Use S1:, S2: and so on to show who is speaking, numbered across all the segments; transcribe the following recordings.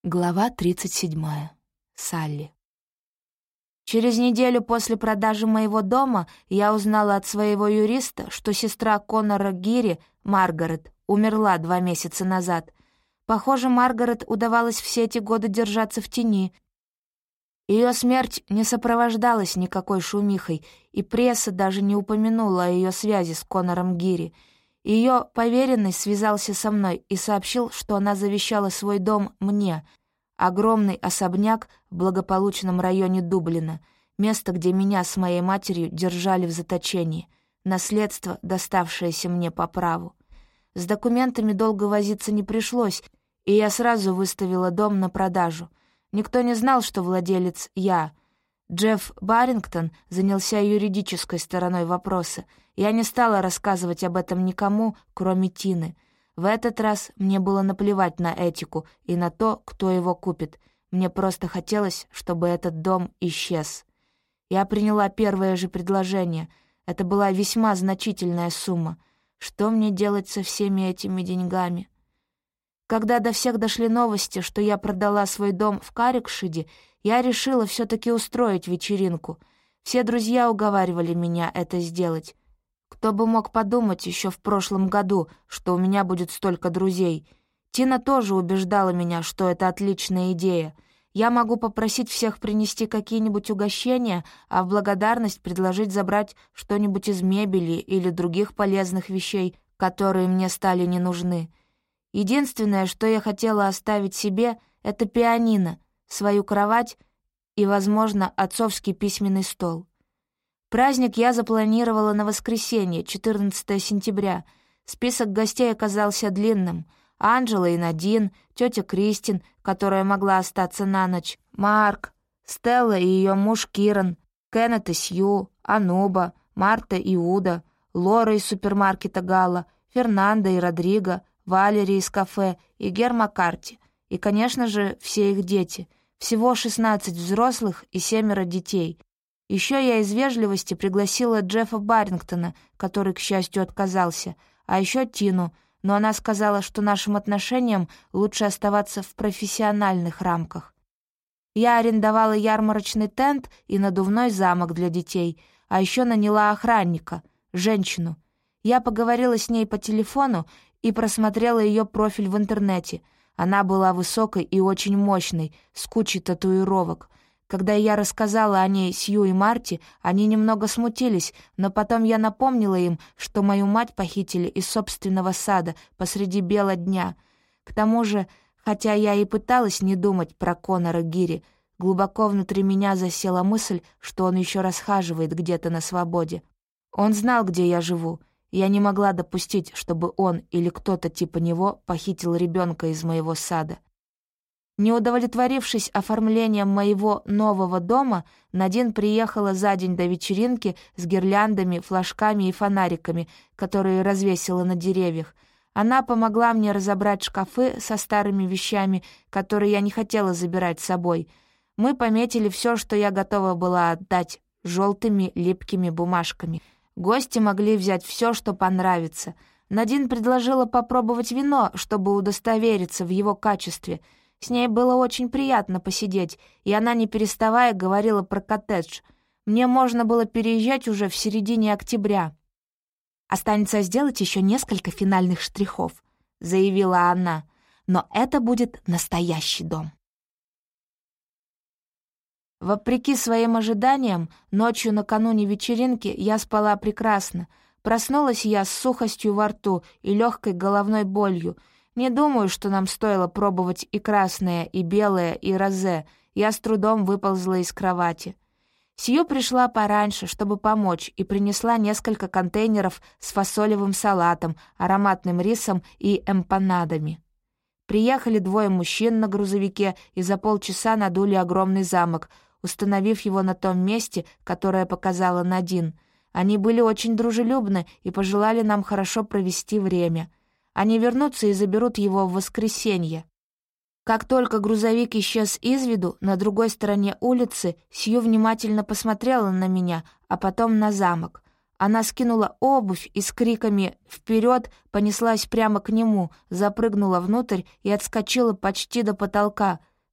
S1: Глава 37. Салли. Через неделю после продажи моего дома я узнала от своего юриста, что сестра Конора Гири, Маргарет, умерла 2 месяца назад. Похоже, Маргарет удавалось все эти годы держаться в тени. Ее смерть не сопровождалась никакой шумихой, и пресса даже не упомянула о ее связи с Конором Гири. Ее поверенный связался со мной и сообщил, что она завещала свой дом мне, огромный особняк в благополучном районе Дублина, место, где меня с моей матерью держали в заточении, наследство, доставшееся мне по праву. С документами долго возиться не пришлось, и я сразу выставила дом на продажу. Никто не знал, что владелец я. Джефф Баррингтон занялся юридической стороной вопроса. Я не стала рассказывать об этом никому, кроме Тины. В этот раз мне было наплевать на этику и на то, кто его купит. Мне просто хотелось, чтобы этот дом исчез. Я приняла первое же предложение. Это была весьма значительная сумма. Что мне делать со всеми этими деньгами? Когда до всех дошли новости, что я продала свой дом в Каррикшиде, я решила все-таки устроить вечеринку. Все друзья уговаривали меня это сделать. Кто бы мог подумать еще в прошлом году, что у меня будет столько друзей. Тина тоже убеждала меня, что это отличная идея. Я могу попросить всех принести какие-нибудь угощения, а в благодарность предложить забрать что-нибудь из мебели или других полезных вещей, которые мне стали не нужны. Единственное, что я хотела оставить себе, это пианино, свою кровать и, возможно, отцовский письменный стол. Праздник я запланировала на воскресенье, 14 сентября. Список гостей оказался длинным. Анджела и Надин, тетя Кристин, которая могла остаться на ночь, Марк, Стелла и ее муж Киран, Кеннет и Сью, Ануба, Марта и Уда, Лора из супермаркета Гала, Фернандо и Родриго, Валери из кафе и Гер Маккарти. И, конечно же, все их дети. Всего 16 взрослых и 7 детей. Еще я из вежливости пригласила Джеффа Баррингтона, который, к счастью, отказался, а еще Тину, но она сказала, что нашим отношениям лучше оставаться в профессиональных рамках. Я арендовала ярмарочный тент и надувной замок для детей, а еще наняла охранника, женщину. Я поговорила с ней по телефону и просмотрела ее профиль в интернете. Она была высокой и очень мощной, с кучей татуировок. Когда я рассказала о ней Сью и Марти, они немного смутились, но потом я напомнила им, что мою мать похитили из собственного сада посреди бела дня. К тому же, хотя я и пыталась не думать про Конора Гири, глубоко внутри меня засела мысль, что он еще расхаживает где-то на свободе. Он знал, где я живу. Я не могла допустить, чтобы он или кто-то типа него похитил ребенка из моего сада. Не удовлетворившись оформлением моего нового дома, Надин приехала за день до вечеринки с гирляндами, флажками и фонариками, которые развесила на деревьях. Она помогла мне разобрать шкафы со старыми вещами, которые я не хотела забирать с собой. Мы пометили все, что я готова была отдать, желтыми липкими бумажками. Гости могли взять все, что понравится. Надин предложила попробовать вино, чтобы удостовериться в его качестве. С ней было очень приятно посидеть, и она, не переставая, говорила про коттедж. Мне можно было переезжать уже в середине октября. «Останется сделать еще несколько финальных штрихов», — заявила она. «Но это будет настоящий дом». Вопреки своим ожиданиям, ночью накануне вечеринки я спала прекрасно. Проснулась я с сухостью во рту и легкой головной болью. Не думаю, что нам стоило пробовать и красное, и белое, и розе. Я с трудом выползла из кровати. Сью пришла пораньше, чтобы помочь, и принесла несколько контейнеров с фасолевым салатом, ароматным рисом и эмпанадами. Приехали 2 мужчин на грузовике и за полчаса надули огромный замок, установив его на том месте, которое показала Надин. Они были очень дружелюбны и пожелали нам хорошо провести время. Они вернутся и заберут его в воскресенье. Как только грузовик исчез из виду, на другой стороне улицы Сью внимательно посмотрела на меня, а потом на замок. Она скинула обувь и с криками «Вперед!» понеслась прямо к нему, запрыгнула внутрь и отскочила почти до потолка.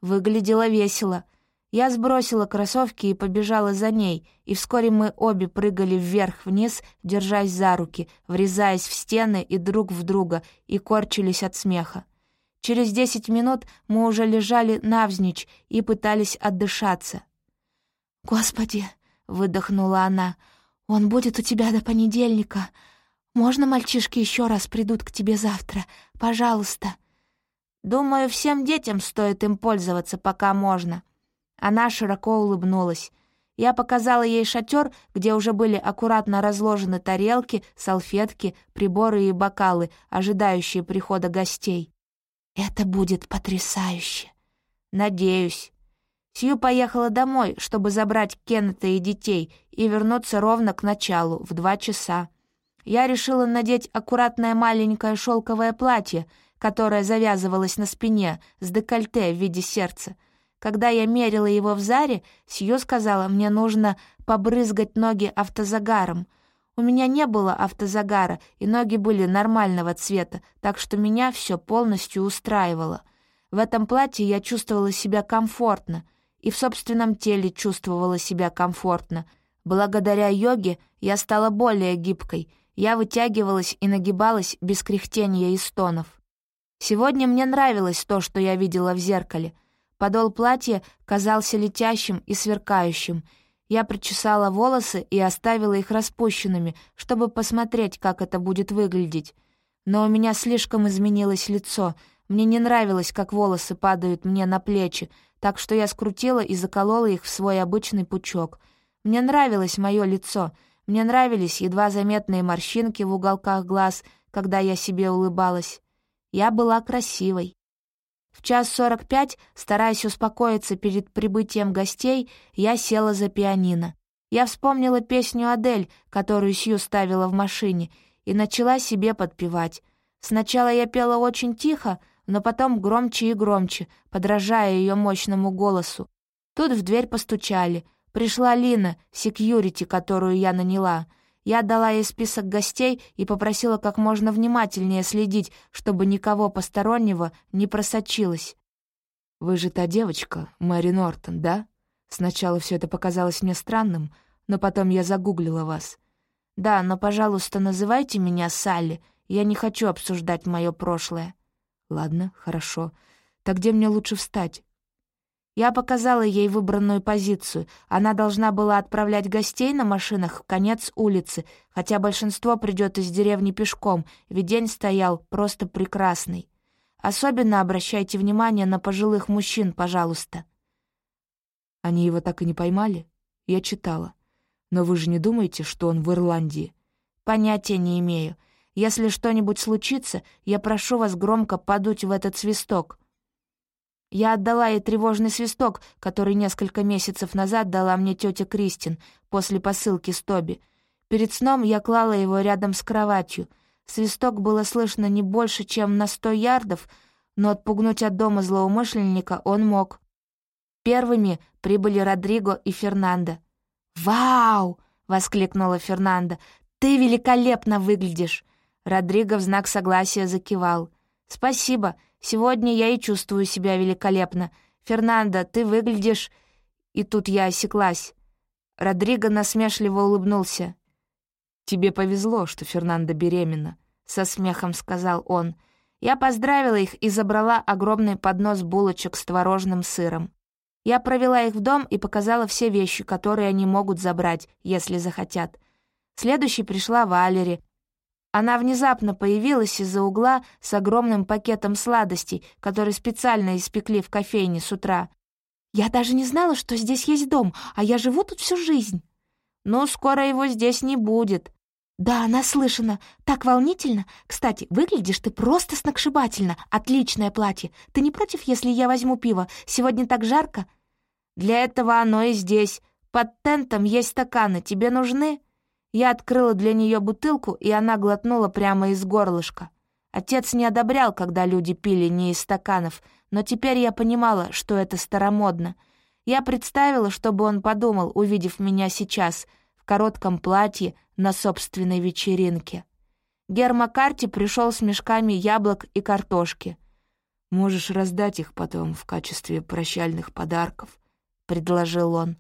S1: Выглядело весело. Я сбросила кроссовки и побежала за ней, и вскоре мы обе прыгали вверх-вниз, держась за руки, врезаясь в стены и друг в друга, и корчились от смеха. Через 10 минут мы уже лежали навзничь и пытались отдышаться. «Господи!» — выдохнула она. «Он будет у тебя до понедельника. Можно мальчишки еще раз придут к тебе завтра? Пожалуйста». «Думаю, всем детям стоит им пользоваться, пока можно». Она широко улыбнулась. Я показала ей шатер, где уже были аккуратно разложены тарелки, салфетки, приборы и бокалы, ожидающие прихода гостей. «Это будет потрясающе!» «Надеюсь». Сью поехала домой, чтобы забрать Кеннета и детей и вернуться ровно к началу, в 2 часа. Я решила надеть аккуратное маленькое шелковое платье, которое завязывалось на спине с декольте в виде сердца. Когда я мерила его в Заре, Сью сказала, мне нужно побрызгать ноги автозагаром. У меня не было автозагара, и ноги были нормального цвета, так что меня все полностью устраивало. В этом платье я чувствовала себя комфортно, и в собственном теле чувствовала себя комфортно. Благодаря йоге я стала более гибкой, я вытягивалась и нагибалась без кряхтения и стонов. Сегодня мне нравилось то, что я видела в зеркале. Подол платья казался летящим и сверкающим. Я причесала волосы и оставила их распущенными, чтобы посмотреть, как это будет выглядеть. Но у меня слишком изменилось лицо. Мне не нравилось, как волосы падают мне на плечи, так что я скрутила и заколола их в свой обычный пучок. Мне нравилось мое лицо. Мне нравились едва заметные морщинки в уголках глаз, когда я себе улыбалась. Я была красивой. В 1:45, стараясь успокоиться перед прибытием гостей, я села за пианино. Я вспомнила песню Адель, которую Сью ставила в машине, и начала себе подпевать. Сначала я пела очень тихо, но потом громче и громче, подражая ее мощному голосу. Тут в дверь постучали. Пришла Лина, секьюрити, которую я наняла. Я дала ей список гостей и попросила как можно внимательнее следить, чтобы никого постороннего не просочилось. «Вы же та девочка, Мэри Нортон, да? Сначала все это показалось мне странным, но потом я загуглила вас». «Да, но, пожалуйста, называйте меня Салли. Я не хочу обсуждать мое прошлое». «Ладно, хорошо. Так где мне лучше встать?» Я показала ей выбранную позицию. Она должна была отправлять гостей на машинах в конец улицы, хотя большинство придет из деревни пешком, ведь день стоял просто прекрасный. Особенно обращайте внимание на пожилых мужчин, пожалуйста. Они его так и не поймали? Я читала. Но вы же не думаете, что он в Ирландии? Понятия не имею. Если что-нибудь случится, я прошу вас громко подуть в этот свисток. Я отдала ей тревожный свисток, который несколько месяцев назад дала мне тетя Кристин после посылки с Тоби. Перед сном я клала его рядом с кроватью. Свисток было слышно не больше, чем на 100 ярдов, но отпугнуть от дома злоумышленника он мог. Первыми прибыли Родриго и Фернандо. «Вау!» — воскликнула Фернандо. «Ты великолепно выглядишь!» Родриго в знак согласия закивал. «Спасибо. Сегодня я и чувствую себя великолепно. Фернандо, ты выглядишь...» И тут я осеклась. Родриго насмешливо улыбнулся. «Тебе повезло, что Фернандо беременна», — со смехом сказал он. Я поздравила их и забрала огромный поднос булочек с творожным сыром. Я провела их в дом и показала все вещи, которые они могут забрать, если захотят. Следующей пришла Валери. Она внезапно появилась из-за угла с огромным пакетом сладостей, который специально испекли в кофейне с утра. «Я даже не знала, что здесь есть дом, а я живу тут всю жизнь». «Ну, скоро его здесь не будет». «Да, наслышана. Так волнительно. Кстати, выглядишь ты просто сногсшибательно. Отличное платье. Ты не против, если я возьму пиво? Сегодня так жарко». «Для этого оно и здесь. Под тентом есть стаканы. Тебе нужны?» Я открыла для нее бутылку, и она глотнула прямо из горлышка. Отец не одобрял, когда люди пили не из стаканов, но теперь я понимала, что это старомодно. Я представила, что бы он подумал, увидев меня сейчас, в коротком платье на собственной вечеринке. Гер Маккарти пришел с мешками яблок и картошки. Можешь раздать их потом в качестве прощальных подарков», — предложил он.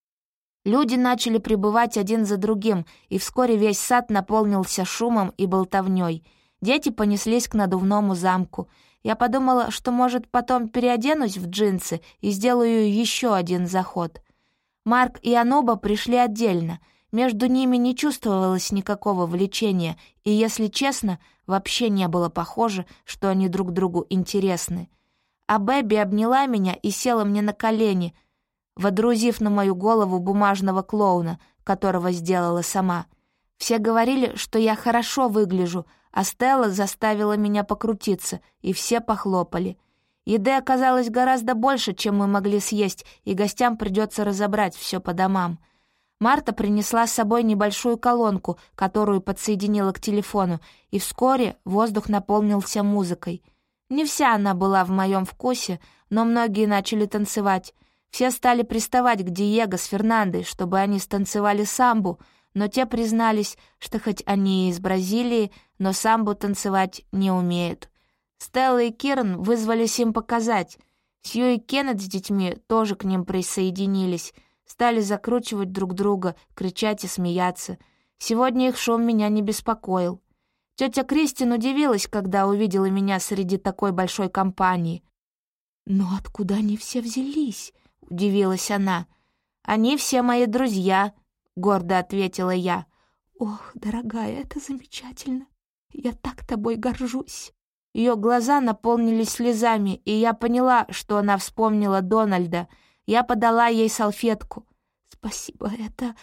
S1: Люди начали прибывать один за другим, и вскоре весь сад наполнился шумом и болтовнёй. Дети понеслись к надувному замку. Я подумала, что, может, потом переоденусь в джинсы и сделаю еще один заход. Марк и Ануба пришли отдельно. Между ними не чувствовалось никакого влечения, и, если честно, вообще не было похоже, что они друг другу интересны. А Бэби обняла меня и села мне на колени, водрузив на мою голову бумажного клоуна, которого сделала сама. Все говорили, что я хорошо выгляжу, а Стелла заставила меня покрутиться, и все похлопали. Еды оказалось гораздо больше, чем мы могли съесть, и гостям придется разобрать все по домам. Марта принесла с собой небольшую колонку, которую подсоединила к телефону, и вскоре воздух наполнился музыкой. Не вся она была в моем вкусе, но многие начали танцевать. Все стали приставать к Диего с Фернандой, чтобы они станцевали самбу, но те признались, что хоть они и из Бразилии, но самбу танцевать не умеют. Стелла и Киран вызвались им показать. Сью и Кеннет с детьми тоже к ним присоединились, стали закручивать друг друга, кричать и смеяться. Сегодня их шум меня не беспокоил. Тетя Кристин удивилась, когда увидела меня среди такой большой компании. «Но откуда они все взялись?» — удивилась она. «Они все мои друзья», — гордо ответила я. «Ох, дорогая, это замечательно. Я так тобой горжусь». Ее глаза наполнились слезами, и я поняла, что она вспомнила Дональда. Я подала ей салфетку. «Спасибо, это...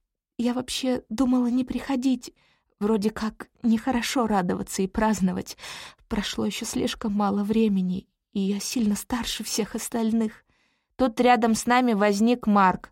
S1: Я вообще думала не приходить. Вроде как нехорошо радоваться и праздновать. Прошло еще слишком мало времени, и я сильно старше всех остальных». Тут рядом с нами возник Марк.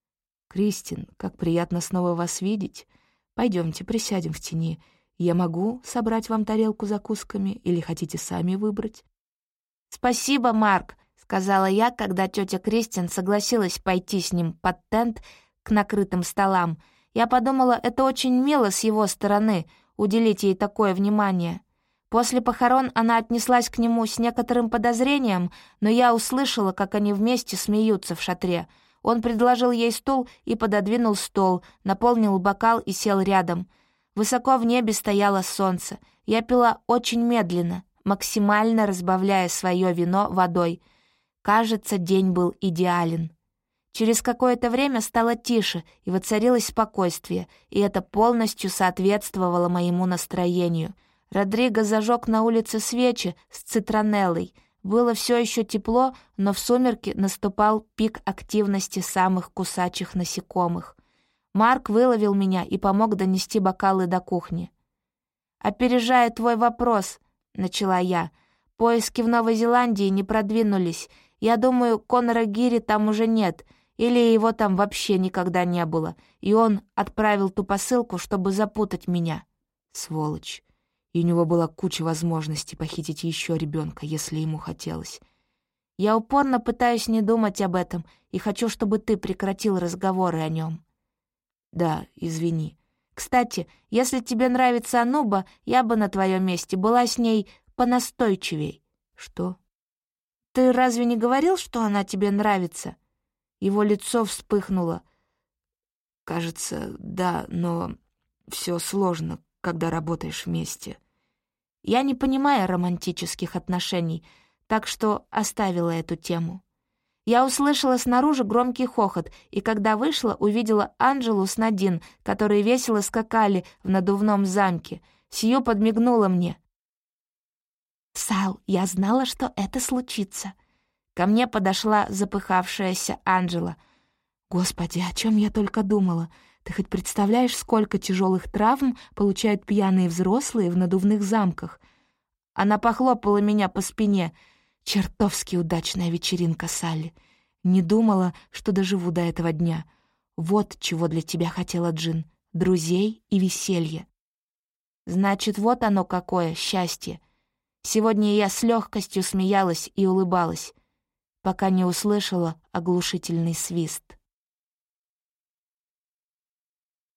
S1: «Кристин, как приятно снова вас видеть. Пойдемте, присядем в тени. Я могу собрать вам тарелку с закусками или хотите сами выбрать?» «Спасибо, Марк», — сказала я, когда тетя Кристин согласилась пойти с ним под тент к накрытым столам. Я подумала, это очень мило с его стороны — уделить ей такое внимание. После похорон она отнеслась к нему с некоторым подозрением, но я услышала, как они вместе смеются в шатре. Он предложил ей стул и пододвинул стол, наполнил бокал и сел рядом. Высоко в небе стояло солнце. Я пила очень медленно, максимально разбавляя свое вино водой. Кажется, день был идеален. Через какое-то время стало тише, и воцарилось спокойствие, и это полностью соответствовало моему настроению. Родриго зажег на улице свечи с цитронеллой. Было все еще тепло, но в сумерки наступал пик активности самых кусачих насекомых. Марк выловил меня и помог донести бокалы до кухни. «Опережая твой вопрос», — начала я, — «поиски в Новой Зеландии не продвинулись. Я думаю, Конора Гири там уже нет, или его там вообще никогда не было, и он отправил ту посылку, чтобы запутать меня. Сволочь. И у него была куча возможностей похитить еще ребенка, если ему хотелось. Я упорно пытаюсь не думать об этом и хочу, чтобы ты прекратил разговоры о нем». «Да, извини. Кстати, если тебе нравится Ануба, я бы на твоем месте была с ней понастойчивей». «Что?» «Ты разве не говорил, что она тебе нравится?» Его лицо вспыхнуло. «Кажется, да, но все сложно, когда работаешь вместе». Я не понимаю романтических отношений, так что оставила эту тему. Я услышала снаружи громкий хохот, и когда вышла, увидела Анджелу с Надин, которые весело скакали в надувном замке. Сью подмигнула мне. «Сал, я знала, что это случится». Ко мне подошла запыхавшаяся Анджела. «Господи, о чем я только думала. Ты хоть представляешь, сколько тяжелых травм получают пьяные взрослые в надувных замках?» Она похлопала меня по спине. «Чертовски удачная вечеринка, Салли. Не думала, что доживу до этого дня. Вот чего для тебя хотела Джин. Друзей и веселье». Значит, вот оно какое счастье. Сегодня я с легкостью смеялась и улыбалась, пока не услышала оглушительный свист.